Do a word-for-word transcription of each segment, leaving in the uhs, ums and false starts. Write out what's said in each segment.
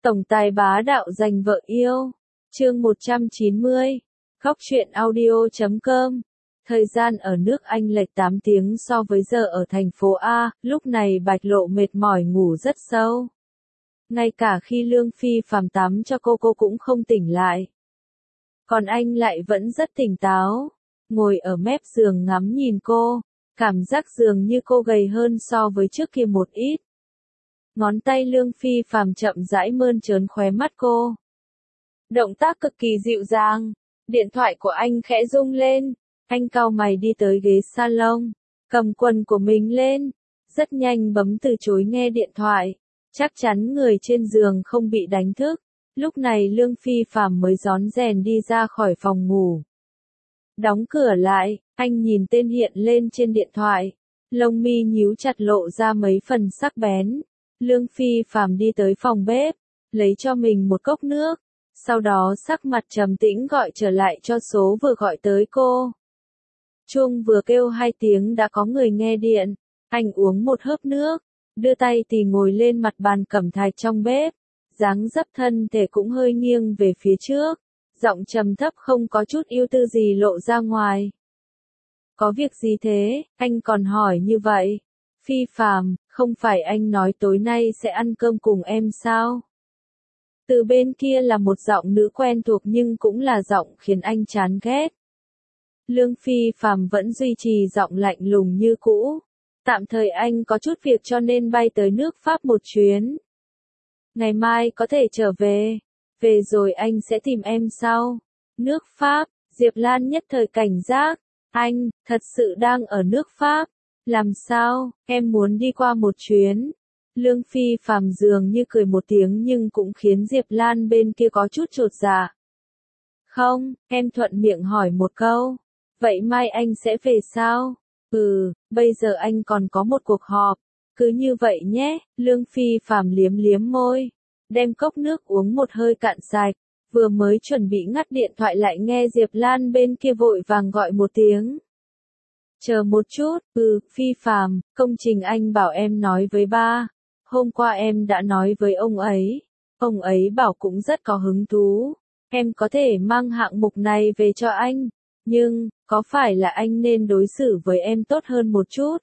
Tổng tài bá đạo giành vợ yêu. Chương một trăm chín mươi. Góc truyện audio chấm com. Thời gian ở nước Anh lệch tám tiếng so với giờ ở thành phố A, lúc này Bạch Lộ mệt mỏi ngủ rất sâu. Ngay cả khi Lương Phi phàm tắm cho cô cô cũng không tỉnh lại. Còn anh lại vẫn rất tỉnh táo, ngồi ở mép giường ngắm nhìn cô, cảm giác dường như cô gầy hơn so với trước kia một ít. Ngón tay Lương Phi phàm chậm rãi mơn trớn khóe mắt cô. Động tác cực kỳ dịu dàng. Điện thoại của anh khẽ rung lên. Anh cau mày đi tới ghế salon, cầm quần của mình lên, rất nhanh bấm từ chối nghe điện thoại. Chắc chắn người trên giường không bị đánh thức. Lúc này Lương Phi phàm mới rón rèn đi ra khỏi phòng ngủ. Đóng cửa lại, anh nhìn tên hiện lên trên điện thoại. Lông mi nhíu chặt lộ ra mấy phần sắc bén. Lương Phi phàm đi tới phòng bếp, lấy cho mình một cốc nước. Sau đó sắc mặt trầm tĩnh gọi trở lại cho số vừa gọi tới cô. Chuông vừa kêu hai tiếng đã có người nghe điện. Anh uống một hớp nước, đưa tay thì ngồi lên mặt bàn cẩm thạch trong bếp. Dáng dấp thân thể cũng hơi nghiêng về phía trước. Giọng trầm thấp không có chút ưu tư gì lộ ra ngoài. Có việc gì thế, anh còn hỏi như vậy? Phi phàm, không phải anh nói tối nay sẽ ăn cơm cùng em sao? Từ bên kia là một giọng nữ quen thuộc nhưng cũng là giọng khiến anh chán ghét. Lương Phi phàm vẫn duy trì giọng lạnh lùng như cũ. Tạm thời anh có chút việc cho nên bay tới nước Pháp một chuyến. Ngày mai có thể trở về. Về rồi anh sẽ tìm em sau. Nước Pháp, Diệp Lan nhất thời cảnh giác. Anh, thật sự đang ở nước Pháp. Làm sao, em muốn đi qua một chuyến. Lương Phi phàm dường như cười một tiếng nhưng cũng khiến Diệp Lan bên kia có chút chột dạ. Không, em thuận miệng hỏi một câu. Vậy mai anh sẽ về sao? Ừ, bây giờ anh còn có một cuộc họp. Cứ như vậy nhé, Lương Phi phàm liếm liếm môi. Đem cốc nước uống một hơi cạn sạch. Vừa mới chuẩn bị ngắt điện thoại lại nghe Diệp Lan bên kia vội vàng gọi một tiếng. Chờ một chút, ừ, Phi phàm, công trình anh bảo em nói với ba. Hôm qua em đã nói với ông ấy. Ông ấy bảo cũng rất có hứng thú. Em có thể mang hạng mục này về cho anh. Nhưng, có phải là anh nên đối xử với em tốt hơn một chút?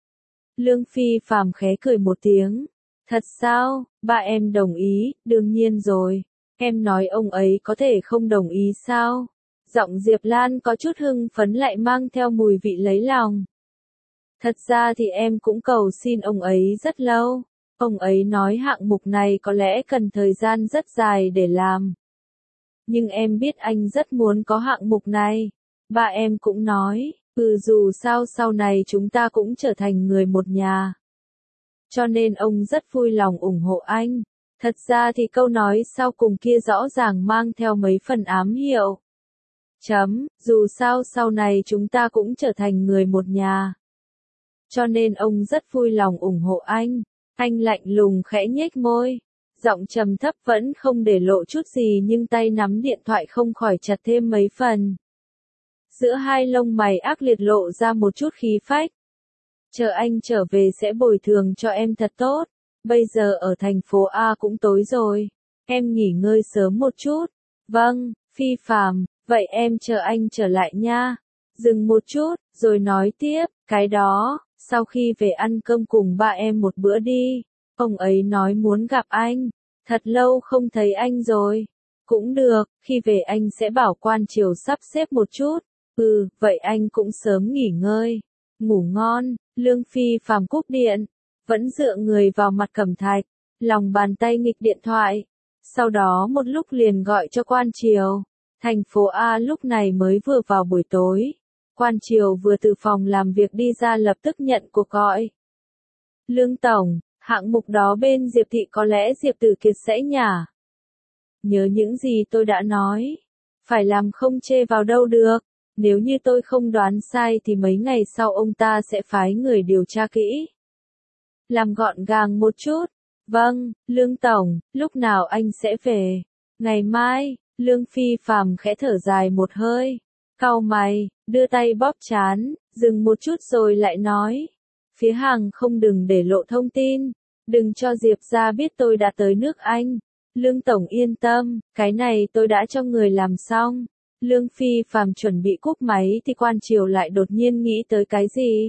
Lương Phi phàm khẽ cười một tiếng. Thật sao, ba em đồng ý, đương nhiên rồi. Em nói ông ấy có thể không đồng ý sao? Giọng Diệp Lan có chút hưng phấn lại mang theo mùi vị lấy lòng. Thật ra thì em cũng cầu xin ông ấy rất lâu. Ông ấy nói hạng mục này có lẽ cần thời gian rất dài để làm. Nhưng em biết anh rất muốn có hạng mục này. Ba em cũng nói, ừ dù sao sau này chúng ta cũng trở thành người một nhà. Cho nên ông rất vui lòng ủng hộ anh. Thật ra thì câu nói sau cùng kia rõ ràng mang theo mấy phần ám hiệu. Chấm, dù sao sau này chúng ta cũng trở thành người một nhà. Cho nên ông rất vui lòng ủng hộ anh. Anh lạnh lùng khẽ nhếch môi. Giọng trầm thấp vẫn không để lộ chút gì nhưng tay nắm điện thoại không khỏi chặt thêm mấy phần. Giữa hai lông mày ác liệt lộ ra một chút khí phách. Chờ anh trở về sẽ bồi thường cho em thật tốt. Bây giờ ở thành phố A cũng tối rồi. Em nghỉ ngơi sớm một chút. Vâng, Phi phàm, vậy em chờ anh trở lại nha. Dừng một chút, rồi nói tiếp, cái đó, sau khi về ăn cơm cùng ba em một bữa đi. Ông ấy nói muốn gặp anh. Thật lâu không thấy anh rồi. Cũng được, khi về anh sẽ bảo quan triều sắp xếp một chút. Ừ, vậy anh cũng sớm nghỉ ngơi. Ngủ ngon. Lương Phi phàm cúp điện. Vẫn dựa người vào mặt cẩm thạch. Lòng bàn tay nghịch điện thoại. Sau đó một lúc liền gọi cho quan triều. Thành phố A lúc này mới vừa vào buổi tối. Quan triều vừa từ phòng làm việc đi ra lập tức nhận cuộc gọi. Lương Tổng, hạng mục đó bên Diệp Thị có lẽ Diệp Tử Kiệt sẽ nhả. Nhớ những gì tôi đã nói. Phải làm không chê vào đâu được. Nếu như tôi không đoán sai thì mấy ngày sau ông ta sẽ phái người điều tra kỹ. Làm gọn gàng một chút. Vâng, Lương Tổng, lúc nào anh sẽ về? Ngày mai, Lương Phi phàm khẽ thở dài một hơi. Cau mày, đưa tay bóp trán, dừng một chút rồi lại nói. Phía hàng không đừng để lộ thông tin. Đừng cho Diệp ra biết tôi đã tới nước Anh. Lương Tổng yên tâm, cái này tôi đã cho người làm xong. Lương Phi Phàm chuẩn bị cúp máy thì Quan Triều lại đột nhiên nghĩ tới cái gì.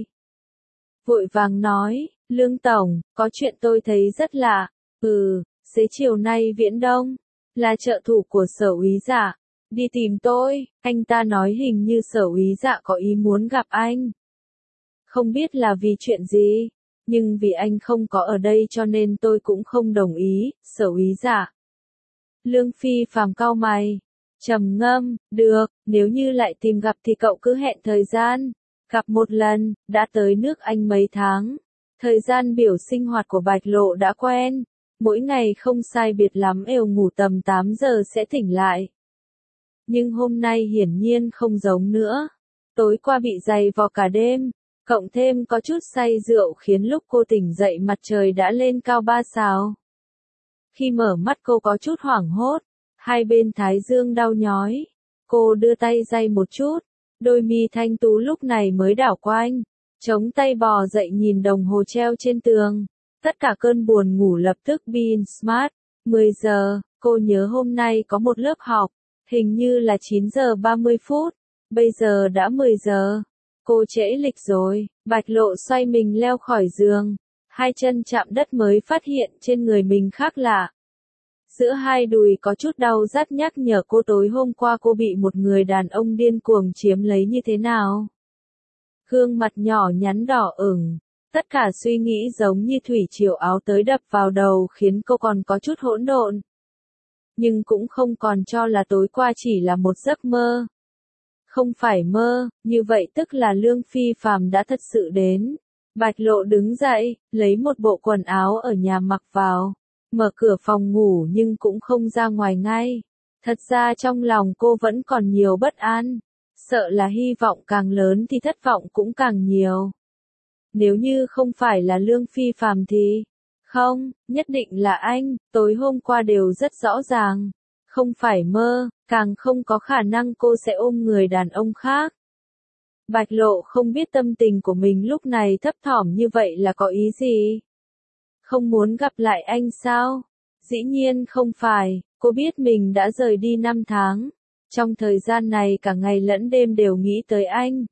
Vội vàng nói, Lương Tổng, có chuyện tôi thấy rất lạ. Ừ, xế chiều nay Viễn Đông, là trợ thủ của Sở Úy Dạ, đi tìm tôi, anh ta nói hình như Sở Úy Dạ có ý muốn gặp anh. Không biết là vì chuyện gì, nhưng vì anh không có ở đây cho nên tôi cũng không đồng ý, Sở Úy Dạ. Lương Phi Phàm cau mày, trầm ngâm, được, nếu như lại tìm gặp thì cậu cứ hẹn thời gian, gặp một lần, đã tới nước Anh mấy tháng. Thời gian biểu sinh hoạt của Bạch Lộ đã quen, mỗi ngày không sai biệt lắm đều ngủ tầm tám giờ sẽ tỉnh lại. Nhưng hôm nay hiển nhiên không giống nữa. Tối qua bị giày vò cả đêm, cộng thêm có chút say rượu khiến lúc cô tỉnh dậy mặt trời đã lên cao ba sào. Khi mở mắt cô có chút hoảng hốt, hai bên thái dương đau nhói. Cô đưa tay day một chút, đôi mi thanh tú lúc này mới đảo quanh, chống tay bò dậy nhìn đồng hồ treo trên tường. Tất cả cơn buồn ngủ lập tức being smart. mười giờ, cô nhớ hôm nay có một lớp học, hình như là chín giờ ba mươi phút, bây giờ đã mười giờ. Cô trễ lịch rồi, Bạch Lộ xoay mình leo khỏi giường, hai chân chạm đất mới phát hiện trên người mình khác lạ. Giữa hai đùi có chút đau rát nhắc nhở cô tối hôm qua cô bị một người đàn ông điên cuồng chiếm lấy như thế nào. Gương mặt nhỏ nhắn đỏ ửng, tất cả suy nghĩ giống như thủy triều áo tới đập vào đầu khiến cô còn có chút hỗn độn. Nhưng cũng không còn cho là tối qua chỉ là một giấc mơ. Không phải mơ, như vậy tức là Lương Phi Phàm đã thật sự đến. Bạch Lộ đứng dậy, lấy một bộ quần áo ở nhà mặc vào, mở cửa phòng ngủ nhưng cũng không ra ngoài ngay. Thật ra trong lòng cô vẫn còn nhiều bất an, sợ là hy vọng càng lớn thì thất vọng cũng càng nhiều. Nếu như không phải là Lương Phi Phàm thì, không, nhất định là anh, tối hôm qua đều rất rõ ràng. Không phải mơ, càng không có khả năng cô sẽ ôm người đàn ông khác. Bạch Lộ không biết tâm tình của mình lúc này thấp thỏm như vậy là có ý gì. Không muốn gặp lại anh sao? Dĩ nhiên không phải, cô biết mình đã rời đi năm tháng. Trong thời gian này cả ngày lẫn đêm đều nghĩ tới anh.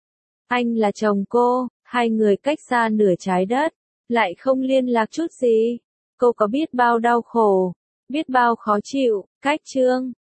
Anh là chồng cô, hai người cách xa nửa trái đất, lại không liên lạc chút gì. Cô có biết bao đau khổ, biết bao khó chịu, cách chương.